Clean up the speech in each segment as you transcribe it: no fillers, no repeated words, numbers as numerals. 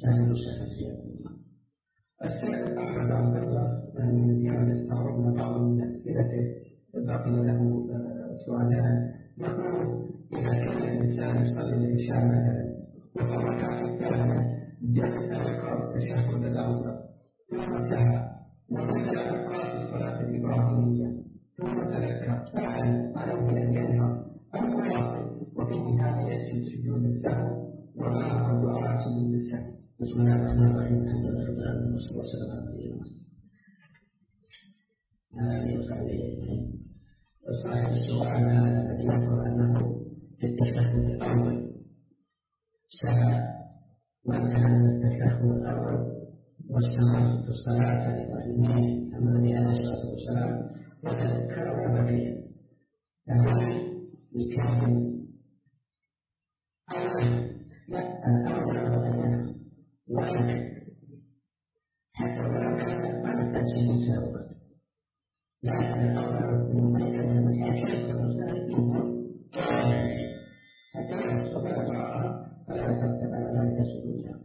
أهلا وسهلا. السائل أحد اعتذر من كان يستعرض بعض من أسئلته بقي له سؤالان. يقول: إذا كان الإنسان يصلي العشاء مثلا وفي الركعة الثانية جلس يقرأ التشهد الأوسط ثم سهى وبدأ يقرأ في الصلاة الإبراهيمية ثم تذكر فعل عليه أن ينهض أو يواصل وفي النهاية يسجد سجود السهو وما هو دعاء سجود السهو؟ بسم الله الرحمن الرحيم. الحمد لله رب العالمين والصلاة والسلام على نبينا محمد آله وصحبه أجمعين. صاحب السؤال هذا الذي يذكر أنه في التشهد الأول سهى وكان التشهد الأول واستمر في الصلاة الإبراهيمية أمام النبي عليه الصلاة والسلام وتذكر وبكي فهل يكمل الأول وبينه وإن حتى ولو كان بعد التنسيق سابقا لأن الأمر من بين المتأكد والمسلمين حتى لا يستطيع الدعاء فلا يترتب على ذلك سجودا.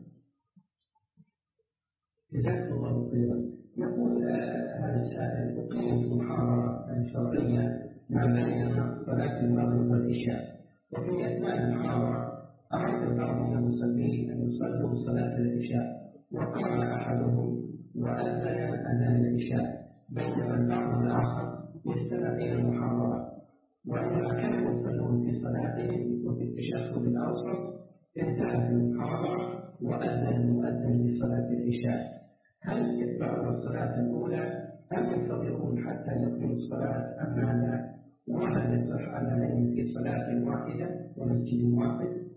جزاكم الله خيرا. يقول هذا السائل: أقيمت محاضرة شرعية ما بين صلاة المغرب والعشاء، وفي أثناء المحاضرة أراد بعض من المصلين أن يصلوا صلاة العشاء وقام أحدهم وأذن أذان العشاء بينما البعض الآخر يستمع إلى المحاضرة، ولما كانوا يصلون في صلاتهم وفي التشهد الأوسط انتهت المحاضرة وأذن المؤذن لصلاة العشاء. هل يتبعون الصلاة الأولى أم ينتظرون حتى يكملوا الصلاة أم ماذا؟ وهل يصح أذانين في صلاة واحدة ومسجد واحد؟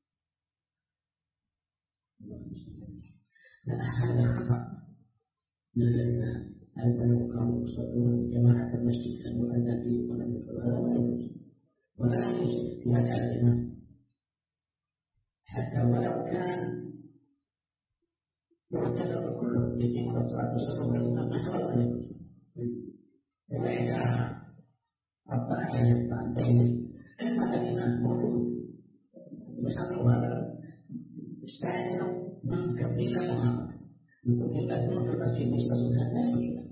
لا، هذا خطأ من الذين أيضا قاموا يصلون جماعة المسجد المؤذن فيه ولم يفعلوا هذا ولا يوجد اعتماد على الإمام حتى ولو كان يعتبر كله لكن الصلاة والسلام والإمام أحرى أن يكون فإذا أطاع أن يقطع بين الإمام موجود يصلوا هذا استعجلوا من كبيرا وهذا يقول يؤذنون في المسجد يصلون لا يجوز.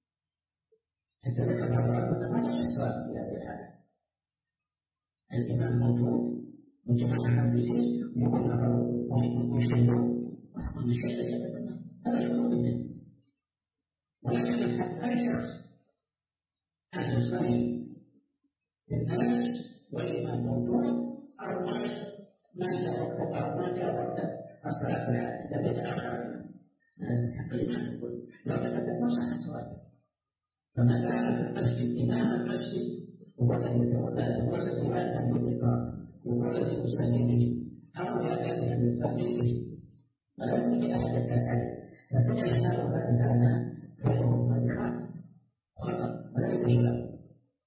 تتذكر بعض العلماء ما تصح الصلاة في هذه الحالة. الإمام موجود وجماعة حديثين ويقولون يصلون ويقولون يصلي هذا يقول منه، ولكن الحق لا يشخص أن يصلي الناس والإمام موجود أو ما جاء وقت أو ما جاء وقت الصلاة العادية لم يتأخر حق الإمام يقول لو تقدم ما صحت صلاته. فما دام المسجد إمام المسجد هو الذي يتولى هو الذي يؤذن بالإقامة وهو الذي يصلي به أو يأذن أن يصلي به فلا يمكن أحد يتأذن. لكن الإنسان هذا الآن فهو مدخل خطأ ولا يجوز له.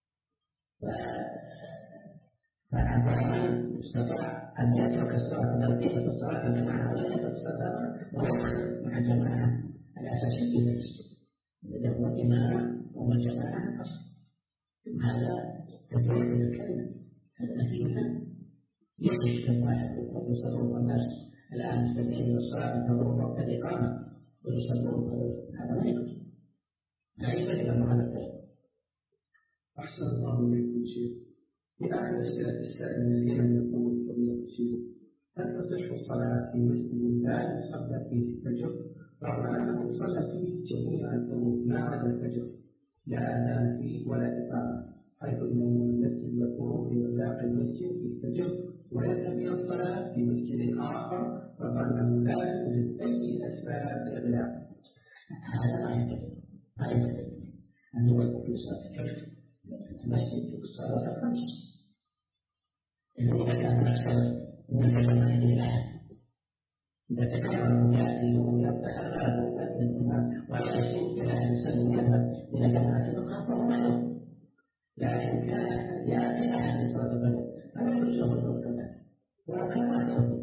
فالعبد يستطيع أن يترك الصلاة ترتيب الصلاة جماعة ولا يترك الصلاة ويدخل مع الجماعة الأساسية في المسجد الذي هو الإمام والجماعة الأصل. هذا تبرير للكلمة، هذا نهي يصف الواحد يصلون الناس الآن مستمعين للصلاة ينتظرون وقت الإقامة ويصلون هذا لا يجوز. لا يجوز إلا مع التشهد. أحسن الله إليكم شيخ. في آخر أسئلة السائل الذين يقول فضيلة الشيخ: هل تصح الصلاة في مسجد لا يصلى فيه الفجر رغم أنه صلى فيه جميع الظروف ما عدا الفجر، لا أذان فيه ولا إقامة، حيث إن المسجد يقوم بإغلاق المسجد في الفجر ويذهب إلى الصلاة في مسجد آخر رغم أنه لا يوجد أي أسباب لإغلاقه؟ هذا ما ينبغي أن يوقف في صلاة الفجر المسجد في الصلاة الخمس. إذا كان أكثر من كلمة الأحد إذا تكرر يأتي ويتحرر الإمام ولا يشرك إلى أن يسلم يذهب إلى جماعة الأخرى فهو معلوم. لكن كان يأتي أحد صلاة الفجر فلا يجوز له الدور كذلك ولو كان واحدا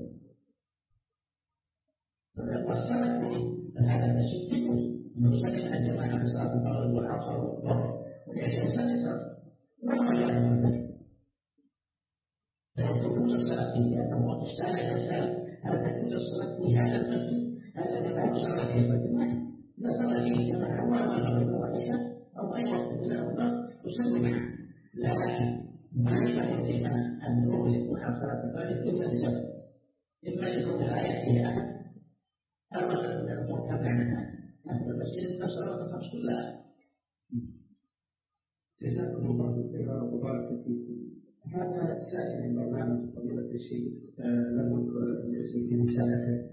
والصلاة في هذا المسجد تجوز أنه يسلم الجماعة في صلاة المغرب والعصر والظهر والعشاء يصلي صلاة وهو يعلم الفجر فيجوز الصلاة فيه لأنه وقت الساعة يسأل هل تجوز الصلاة في هذا المسجد إما يكون لا يأتي أحد أو أن الأمور تابع عنها أهل المسجد الصلاة الخمس كلها. جزاكم الله خيرا وبارك فيكم. هذا سائل البرنامج فضيلة الشيخ له الاسم في رسالته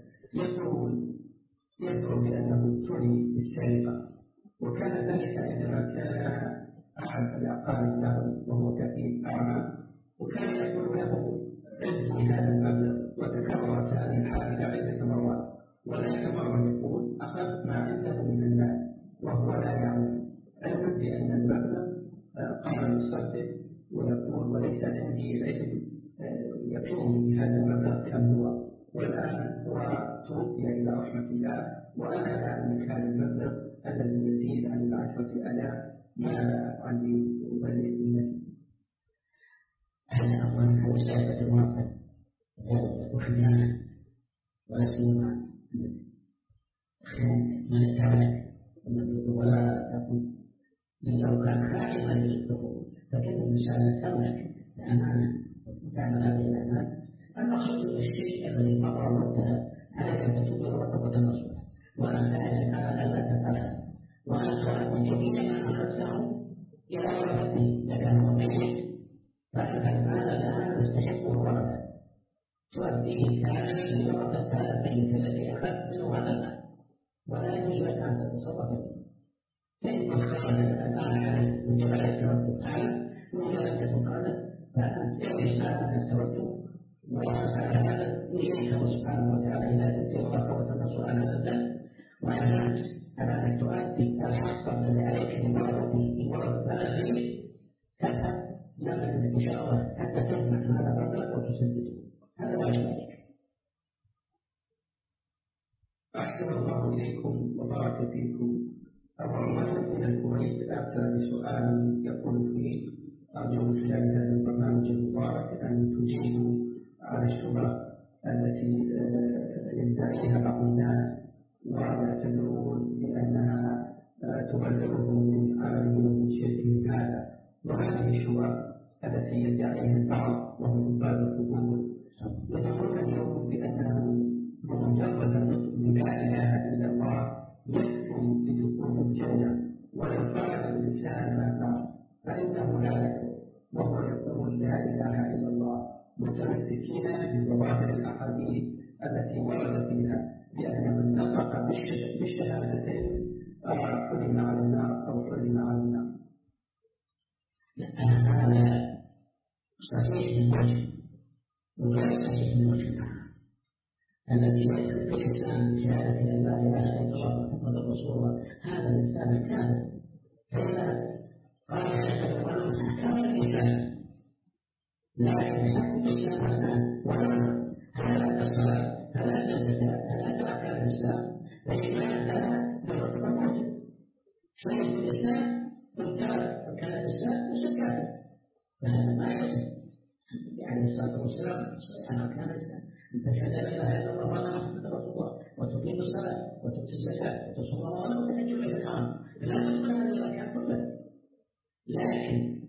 يذكر بأنه ابتلي بالسرقة، وكان ذلك عندما كان أحد الأقارب له وهو كفيف أعمى، وكان يقول له عد هذا المبلغ، وتكررت هذه الحادثة عدة مرات، وذلك مرة يقول أخذت ما عنده من المال وهو لا يعلم، علما بأن المبلغ قام يصدق ويقول وليس عندي علم يقيني بهذا المبلغ كم هو، والآن هو توفي إلى رحمة الله، وأنا أعلم هذا المبلغ الذي يزيد عن 10,000 ما عندي أبلغ بالنتيجة. هذا أولا هو سائبة الموقع وخيانة، ولا سيما من اتبعك ولا تكون لو كان حاكما للدخول فكيف الإنسان يتملك الأمانة وتعمل هذه الأمانة. المقصود الشيء الذي مر وقتها عليك أن تتوب رقبة النصوح، وأن تعلم على ألا تفعلها، وأن تعلم جميع ما أخذته إلى ولده لكنه ميت، فإن هذا الآن يستحق الورثة تؤديه كاملا لورثة هذا الميت الذي أخذت منه هذا المال، ولا يجوز لك أن تتصرف فيه. فإن استخدم الآن من جبل التوكل تعالى وإذا لم تكن قادر فأنت يجب أن تتوكل وعلى هذا إليك سبحانه وتعالى إذا كنت رقبة النصر على الذنب، وعلى العكس على أن تؤدي الحق الذي عليك بورثة بلده تذهب لما إن شاء الله حتى تجمع هذا المبلغ وتسدده، هذا واجب عليك. أحسن الله إليكم وبارك فيكم. أبو عمر من الكويت أرسل سؤال يقول فيه: أرجو من خلال هذا البرنامج المبارك أن تجيبوا على الشبهة التي يدعيها بعض الناس ويعتبرون بأنها تبلغهم من عملهم ومن شركهم هذا، وهذه الشبهة التي يدعيها البعض وهم من باب القبول يقولون اليوم بأنه بمجرد النطق بلا إله إلا الله يكفي بدخول الجنة، ولو فعل الإنسان ما فعل فإنه لا يكفر، وهو يقول لا إله إلا الله متمسكين بظواهر الأحاديث التي ورد فيها بأن من نطق بالشهادتين حرم على النار أو حرم على النار. هذا صحيح من وجه وغير صحيح من وجه آخر. الذي يدخل في الإسلام بشهادة أن لا إله إلا الله محمد رسول الله هذا الإنسان الكامل، فإذا قال شهادة وأنا كامل الإسلام، لكن حكم الإسلام وأنا هذا الصلاة هذا الزكاة هذا أركان الإسلام، لكنها مرتبة واحدة. شيء في الإسلام تركان أركان الإسلام وزكاة، فهذا ما يجوز. عليه الصلاة والسلام عن أركان الإسلام: أن تشهد لا إله إلا الله وأن محمدا رسول الله، وتقيم الصلاة، وتؤتي الزكاة، وتصوم رمضان، وتحج البيت الحرام، لا تدخل هذه الأركان كلها. لكن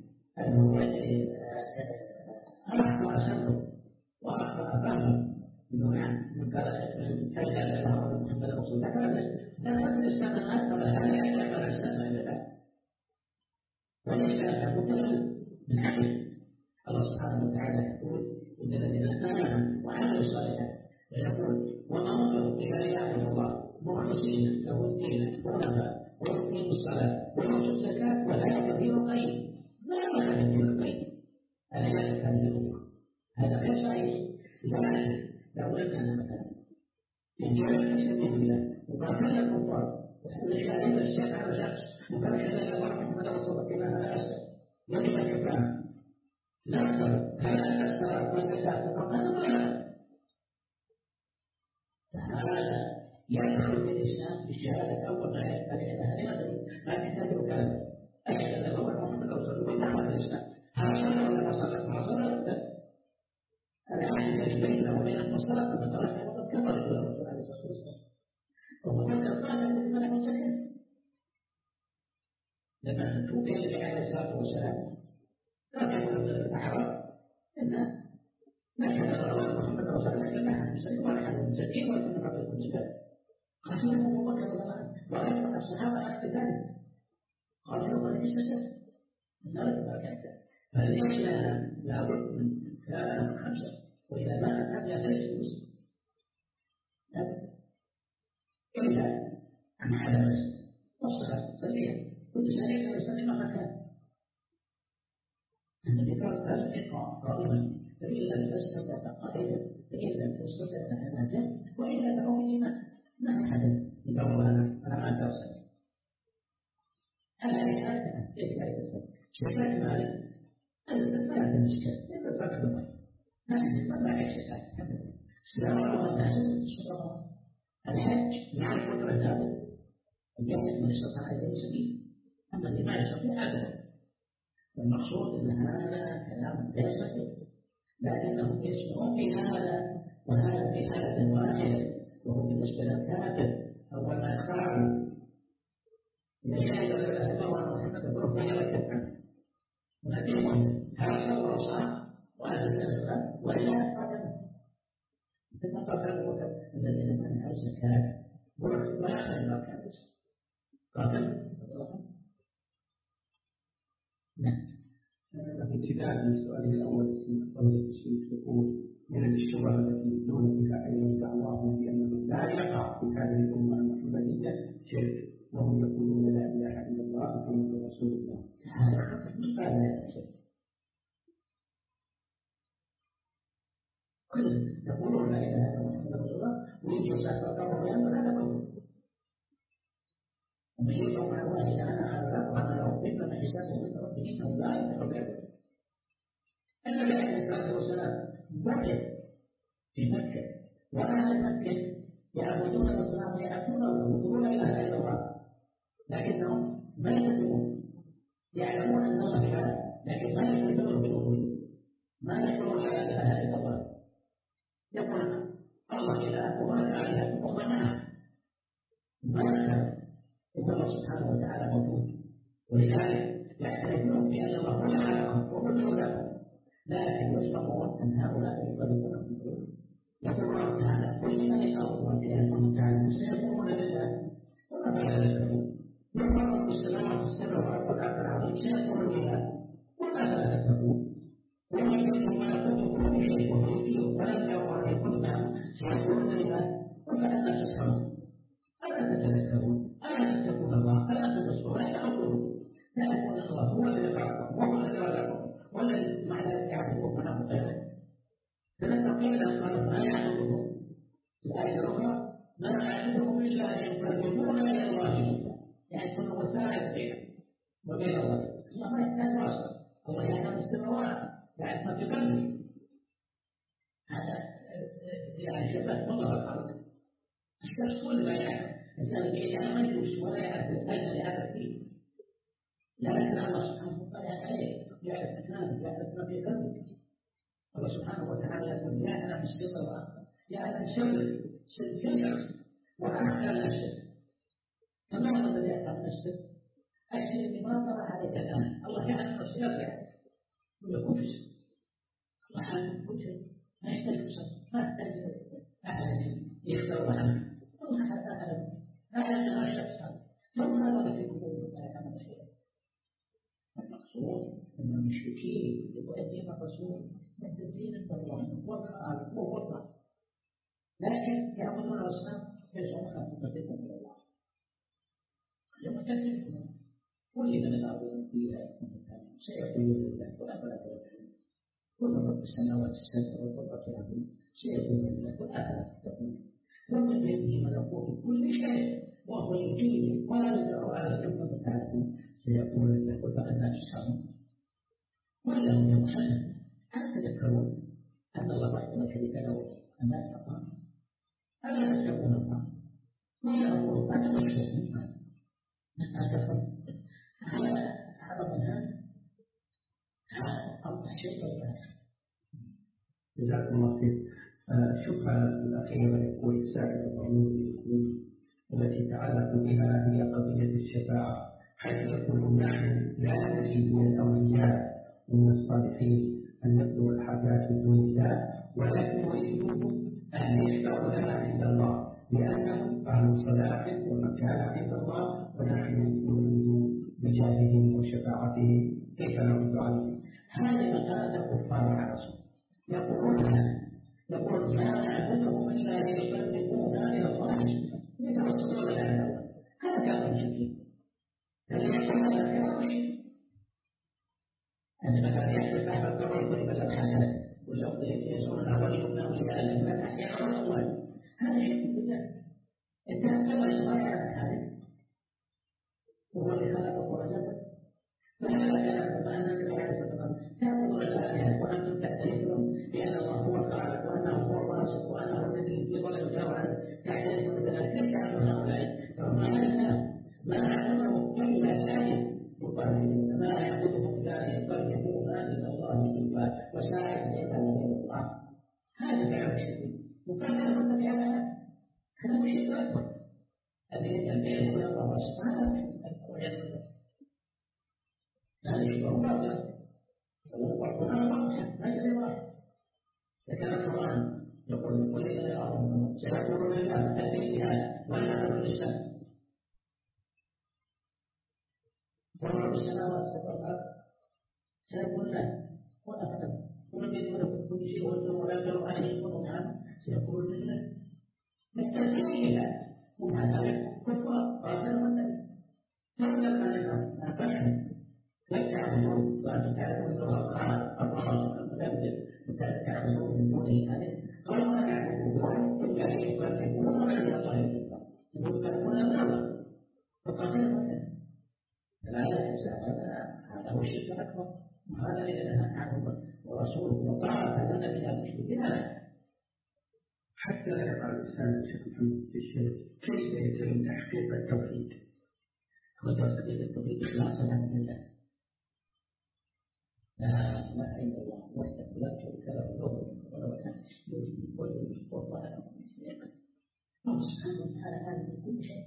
أخطأ سنه وأخطأ فهمه إنه يعني من قال حج لا إله إلا الله وأن محمدا رسول الله لا الإسلام الآن فلا يعتبر الإسلام إلا والإسلام لابد له من عدل. الله سبحانه وتعالى يقول: إن الذين آمنوا وعملوا الصالحات، ويقول: وما أمروا إلا ليعبدوا الله مخلصين له الدين حنفاء ويقيموا الصلاة ويؤتوا الزكاة وذلك دين القيم. ما هذا الدين القيم؟ هذا هذه الأمة، هذا غير صحيح. لكن لو أننا مثلا جاء في سبيل الله وقاتلنا الكفار وشهدنا الشرك على شخص وقال لا إله إلا الله محمد رسول الله كما هذا أسلم، يجب أن يفهم لا أكثر هذا الصلاة والزكاة والرمضان ولا فهذا يدخل في الإسلام بالشهادة أول ما أشهد لا تحتاج كلام أشهد أن الله محمد رسول الله دخل في الإسلام. هذا ولا صلى ما صلى العهد الذي بيننا وبين الصلاة ثم تركنا وقد كفر الرسول عليه الصلاة والسلام، وقد قال أن المنع والزكاة لما توفي النبي عليه الصلاة والسلام لا يقول الأعراب إن ما كان الله محمد رسول الله إلا أحد مسلم أخيرا أبو بكر وأيضا الصحابة كذلك قالوا وليس سبب النار بركاته فليس لابد من كلام خمسة وإذا مات هذا ليس بمسلم إلا عن حدث والصلاة صليها كل سنة ويصلي ما كان النبي صلى الله عليه وسلم قائما فإن لم تستطع قائدا فإن لم تستطع فناجا وإلا فأمي ما حدث يدور على ما توصل هذا سيد شركات مالك الزكاة لا تنشكل إلا فقط نحن ما يشكل سلام الناس الصلاة الحج مع القدرة ذلك الجهل من استطاع إليه سبيل أما اللي ما يستطيع أبدا والمقصود أن هذا كلام لا يستطيع لكنهم يسمعون بهذا وهذا بحالة واحدة وهو بالنسبة للكافر أول ما يخافوا إذا شهد أن الله محمد ربنا يركب ولكنهم هذا هو الصلاة وهذا الزكاة وإلا قدم ثم قتلوا الذين منعوا الزكاة وأخذ ما كان قاتل نعم. ابتداء من سؤاله الأول اسم قول الشيخ يقول من الشبهة التي يدلون بها أن دعواهم بأنه لا يقع في هذه الأمة المحمدية شرك وهم يقولون لا إله إلا الله محمد رسول الله. كل يقولون لا إله إلا الله محمد رسول الله ويجي سافر بيان ولا نقول ومن يقول مع الله أنا هذا وأنا لو إنما حسابه من ربه إنه لا يتقبل النبي عليه الصلاة والسلام بعث في مكة وأهل مكة يعبدون الأصنام ويأتون ويقولون لا إله إلا الله لكنهم ما يكذبون يعلمون أن الله إله لكن ما يكذبون بالأمور ما يقولون لا إله إلا الله يقول الله إله وما إله وهو معه ما يكذب إن الله سبحانه وتعالى موجود ولذلك يعترفون بأن الله هو خالقهم وهو رزقهم لكن يشربون أن هؤلاء يطلبون من دونه يقول الله تعالى قل من الأرض والأرض تعالى سيقولون لله وما فعل ذلك يوم رب السماوات السبع ورب الأرض العظيم سيقولون لله وما فعل ذلك ومن يكن ملكوت كل شيء وهو يطيع ولا يقع يكون معه سيقولون لله وفعلنا تسخرون ألا تتذكرون ألا تتقون الله ألا تنصرون ألا تقولون لا يقول الله هو الذي خلقكم وهو الذي رزقكم والذي مع ذلك يعبدون ونحن غيره فلما قيل قالوا ما يعبدهم في الآية الأخرى ما يعبدهم إلا أن يقربون إلى الله يعني كل وسائل بينهم وبين الله الله ما يحتاج واسطة الله يعلم السماوات يعرف ما في قلبه هذا يعني شبه مظهر الخلق الشخص كل ما يعرف الإنسان بيعرف ما يدوس ولا يعرف الأين يعرف فيه لكن الله سبحانه وتعالى يعرف مكانه يعرف ما في قلبك الله سبحانه وتعالى يقول يعلم السر والأخفى يعلم سر جزء وأخفى الأسر فما هو الذي يعلم السر؟ السر اللي ما طرح عليك الآن الله يعلم السر يعرف ويكون في سر الله يعلم كل شيء ما يحتاج سر ما يحتاج أحد يختار عنه الله أعلم ما الشخص هذا فما هذا في قلوب لا يعلم الخير المقصود أن المشركين يؤدين الرسول من تدين الله والخالق والرب لكن يعبدون الأصنام يزعمون أنهم يقربون إلى الله يوم تكلفون كل من الأرض فيها سيقولون لله وأفلا تتقون كل رب السماوات السبع والأرض العظيم سيقولون لله وأفلا تتقون ومن بيده ملكوت كل شيء وهو يجيب ولا يدعو على جنة بتاعته سيقول لك فأنا تسحرون وإلا هم محمد هل تذكرون أن الله وحده لا شريك له أما تقام ألا تتقون الله وإلا أقول أتمشوا أتفهم هذا منهج هذا أمر شيء والآخر جزاكم الله خير. الشبهة الأخيرة يقول سائر الأمور التي تعلق بها هي قضية الشفاعة حيث يقول نحن لا نريد من الأولياء ومن الصالحين أن يطلبوا الحاجات من دون الله ولكن نريدهم أن يشفعوا لنا عند الله لأنهم أهل صلاح ومكانة عند الله، ونحن نؤمن بجاههم وشفاعتهم، كيف نرد عليهم؟ هذه مقالة الكفار على رسول يقول ما نعبدهم إلا ليقربونا إلى الله يتوسلون إلى الله. هذا كلام جميل الذي يحدث هذا كلام شيء عندما كان يحدث بعض القرآن يقول الحسنات والأرض يسرون وليبنى وليتألم لا تحسين على الأموال. هذا شيء بالله انتهى كما يتغير عن هذا وهو اللي خلق الدرجات. فهذا كلام ما أنك تعرف تعبدون الآلهة وأنتم تعترفون بأن الله هو الخالق وأنه هو الرازق وأنه الذي يضل الجوع تعترفون بذلك. ليس عن هؤلاء ما نعبدهم إلا ساجد يقربون ما يعبدهم إلا يقربون إلى الله زلفى وساعد يقربون إلى الله. هذا كلام شديد وكان هذا كلام هذا مشكل أكبر الذي يقول الله سبحانه ويقول هذا شيء باطل والقرآن باطل ليس بواحد. لكن القرآن يقول قل إن الأرض سيقولون لله تأتي بها ولا أرض الإسلام ورب السماوات والأرض سيقول له وأفضل ولم يكن كل شيء ولا يقدر أن يكون نعم سيقول لله مستلزمين لله ومع ذلك كفار قاتلوا النبي فضلا علينا أفهم لا تعبدون وأنتم تعلمون الله الخالق الرازق المدبر تعبدون من دونه هذا قالوا ما نعبدون إلا ليقربونا إلى الله زلفى يقربون الأرض فقاتلوا النبي. هذا هو الشرك الأكبر وهذا الذي نهى عنه ورسوله وقال فلن من المشركين. حتى لا يقع الإنسان شيخ محمد في الشرك كيف يتم تحقيق التوحيد؟ وتحقيق التوحيد إخلاصا لله لا إله إلا الله وحده لا شريك له وله الحمد يحيي ويميت وهو على كل شيء قدير. الله سبحانه وتعالى عالم بكل شيء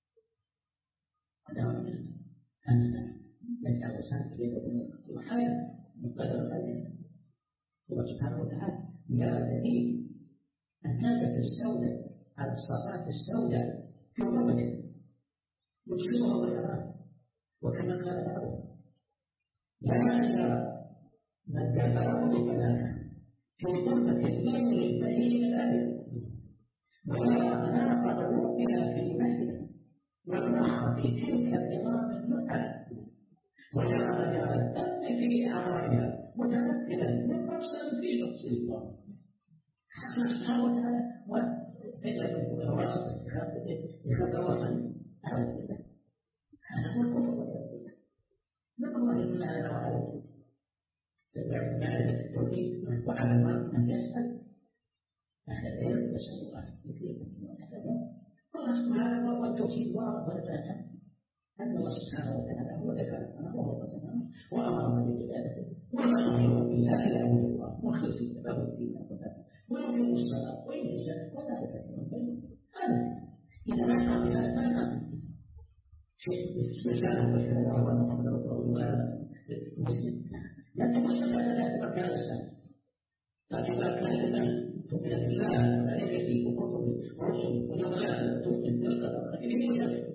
ودعوة أننا نجعل سعد بين الحياة مقدر عليه. الله سبحانه وتعالى يا الذي النابة السوداء على الصفات السوداء في ربك يبصرها بالحرام وكما قال بعضهم لا يرى من كفره بكلامه في قربة الدين للبهيم الأبد ويرى مناقضه إلى كلمته والنحر في تلك العظام المتعة ويرى مجال الدم في أعراضها متمثلا من مفصل في نفس الله سبحانه وتعالى وتجعل الواسط يخطوها على الله. هذا هو الكفر والعياذ بالله. نقول إن هذا وعلى تبع معرفة التوحيد وعلى من يسأل أهل العلم يسأل الله يكرمه ويعلمه. الله سبحانه هو التوحيد والفاتحة أن الله سبحانه وتعالى هو ذكرنا وهو قسمنا وأمرنا بعبادته ونؤمن بالله لا إله إلا الله مخلصين له الدين ويقيم الصلاة ويؤتي الزكاة وذلك سبب هذا إذا ما كان بهذا فلا كان شيء استرسال وشهادة وأن محمد رسول الله مسلم لكن الصلاة لا تبقى الإسلام لكن كلمة تؤمن بالله وملائكته وكتبه ورسله واليوم الآخر تؤمن بالقدر خيره وشره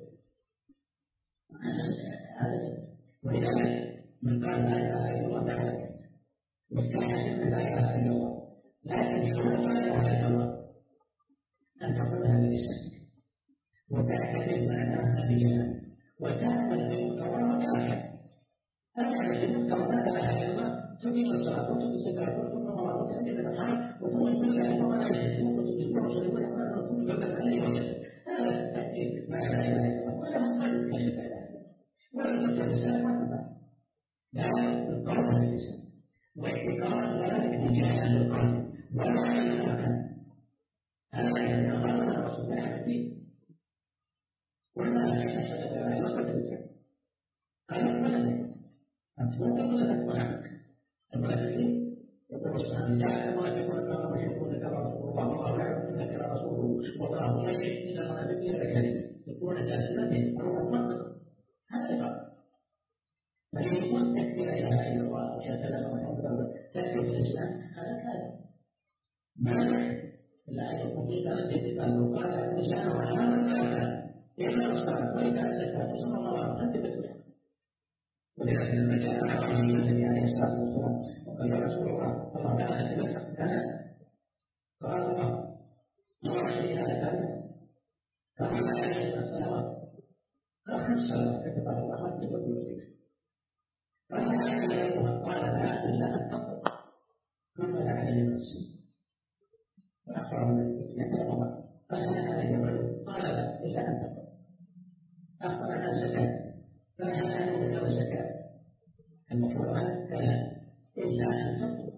ولذلك من قال لا إله إلا الله تعالى واستحسن لا إله إلا الله لكن شروط لا إله إلا الله أن تقولها بلسانك وتعتقد معناها بجنانك وتعمل بمقتضاها بأحد أعمل بمقتضى لا إله إلا الله تقيم الصلاة وتؤتي الزكاة وتصوم رمضان وتأتي بالأصحاب وتؤمن بالله وملائكته وكتبه ورسله ويقرأ الرسول قبل أن يوجد هذا التأكيد مع لا إله إلا الله ولا أفضل كلمة لا إله إلا الله ولا تجد الإنسان ولا لا القول باللسان واعتقاد ذلك بجانب القلب ولا يتمكن هذا يتغير الرسول على الدين ولا أشهد أن لا إله إلا الله قال ولدك أنت ولدك ولدك الولد يقول سبحانه جعل ولدك ولدك ويقول لك رسول الله والله يعلم انك رسوله والله لا شيء الا ما نبي لك يكون جاسمته او مطلق هذا فرق. لكن يكون تكفي لا اله الا الله وشهد لا اله الا الله تكفي في الاسلام هذا كذا مانع لا يكون في ذلك لو قال الإنسان وأنا ذلك إلا الصلاة وإذا أزكى صلى الله عليه وسلم. ولكن لما جاء النبي عليه الصلاة والسلام وقال يا رسول الله الله تعالى تبكى قال الله وعلي هذا فقال عليه الصلوات قال 5 صلوات كتب الله عنك وبيوتك قال لا إلا أن تقول قال علي نفسي فأخبر من يتبع قال لا إلا أن تقول أخبر عن زكاة قال لا إلا الزكاة المفروض كان إلا أن تقول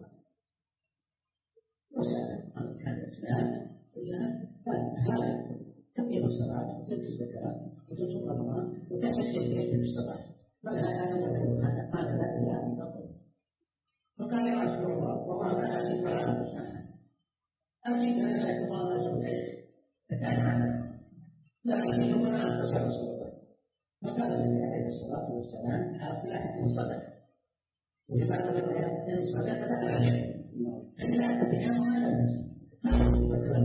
وسأل عن كان الإسلام إلا هذا تقيم الصلاة وتؤتي الزكاة وتصوم رمضان وتسجل بيت الصلاة قال لا إلا أن تقول فقال يا رسول الله والله لا أزيد ولا أنقص أجد أن لا يقال زوجين فكان هذا لا أزيد ولا أنقص يا رسول الله فقال النبي عليه الصلاة والسلام هؤلاء إن صدق ولماذا الروايات إن صدق فلا شيء إلا بها وعلى الناس هذا مثلا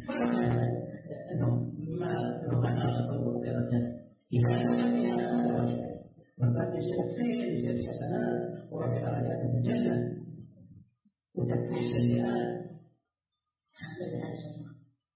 أنه ما ناصر الوقت إذا كان هذا وجه وقد يزيد خير يزيد حسنات ورفع درجات الجنة وتكفير السيئات هذا الحسن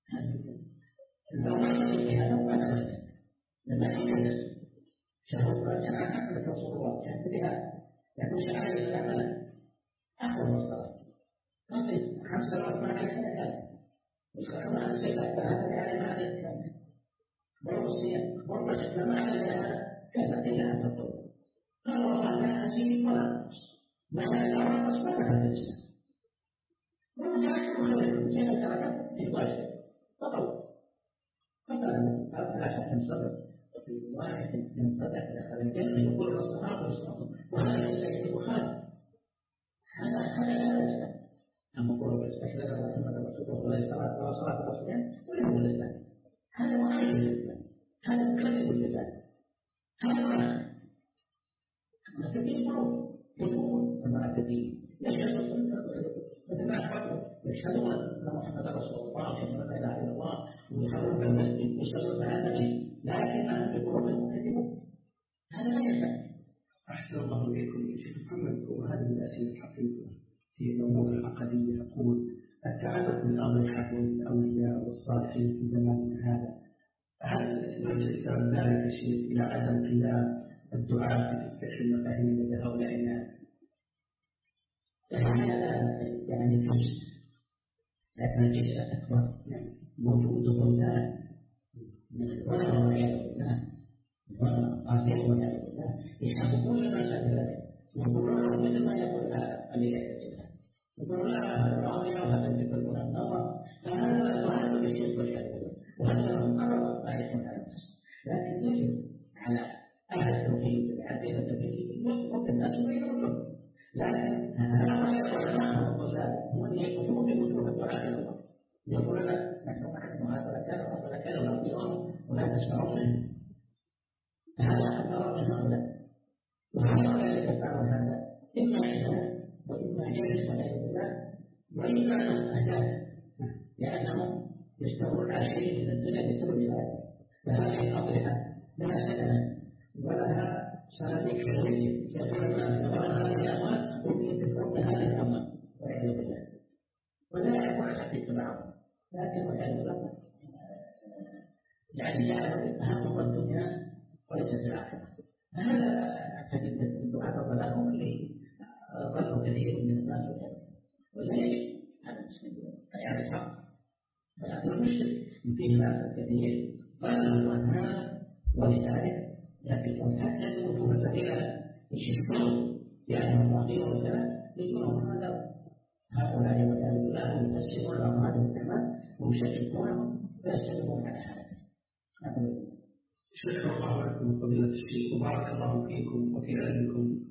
لو هذا وقت لما كانت شهر جماعة رسول الله كانت بها يكون شعائر الأعمال أفضل الصلاة قصد 5 صلوات مع الكلام وشرعوا عن الزكاة فهذا يعني هذا الكلام برضو الصيام برضو الشكل مع الكلام كذا إلا أن تقول قال والله لا أزيد ولا أنقص ما لا أنقص ما هذا الإسلام ومجاعد خير زي الدرجات في الواجب تطور فقال لا شك أن صدق في واحد من صدق دخل الجنة يقول الصحابة والسلام وهذا ليس البخاري هذا لا الإسلام أما قول الإسلام محمد رسول الله صلاة الرسولين ولا هو الإسلام هذا مخالف للإسلام هذا مكذب لله هذا ما تبين معه يقول ما تبين يشهدون أن محمد رسول الله وأن لا إله إلا الله ويخرون المسجد ويصلون على النبي لكنهم يقولون كذبوا هذا لا ينفع. أحسن الله إليكم شيخ محمد. وهذه الأسئلة الحقيقية في الأمور العقدية يقول التعلق بالأضرحة والأولياء والصالحين في زماننا هذا هل يرجع ذلك الشيء إلى عدم قيام الدعاء في تفتح المفاهيم لهؤلاء الناس؟ هذا يعني فيه لكن الجزء الأكبر موجود ظلال من الولد والعياذ بالله والقاتل والعياذ بالله يحبون ما شابه يقولون مثل ما يقول العياذ بالله يقولون هذا الراوي وهذا يقولون النظر فهذا الشرك والعياذ بالله وهذا مقرر لا يكون على الناس لكن يجب على أهل التوحيد العقيدة التوحيدية يطلب الناس ويقولون لكن هذا العلماء والطلاب هم يقفون بوجوه الدعاء الى الله يقول لا نحن نعلم هذا كذا وهذا كذا ونطيعون ولا تسمعون منه هذا أمر من هؤلاء وهؤلاء يتبعون هذا إما عناد وإما جهل والعياذ بالله وإما أساس لأنهم يشترون على شيء من الدنيا بسبب ذلك فهذه الأضرحة لها سكنة ولها صناديق شهرية يقول الناس طبعا هذه الأموال هم يتبعون هذه الأموال والعياذ بالله ولا يعرفون حقيقة بعضهم لكن والعياذ بالله يعني جعلوا همهم الدنيا وليست الآخرة هذا أعتقد الدعاء الضلال هم اللي ضلوا كثير من الناس ولا يجب هذا المسلمين فيعرف الحق فهذا المشرك فيه ناس كثير ضلوا عنها ولذلك لكن حتى الوجوه الذين يشركون لأنهم معطيهم الكلام يقولون هؤلاء والعياذ بالله يفسرون الأمراض والنعمات ويشككونهم ويسلمون على هذا. شكر الله لكم فضيلة الشيخ وبارك الله فيكم وفي علمكم.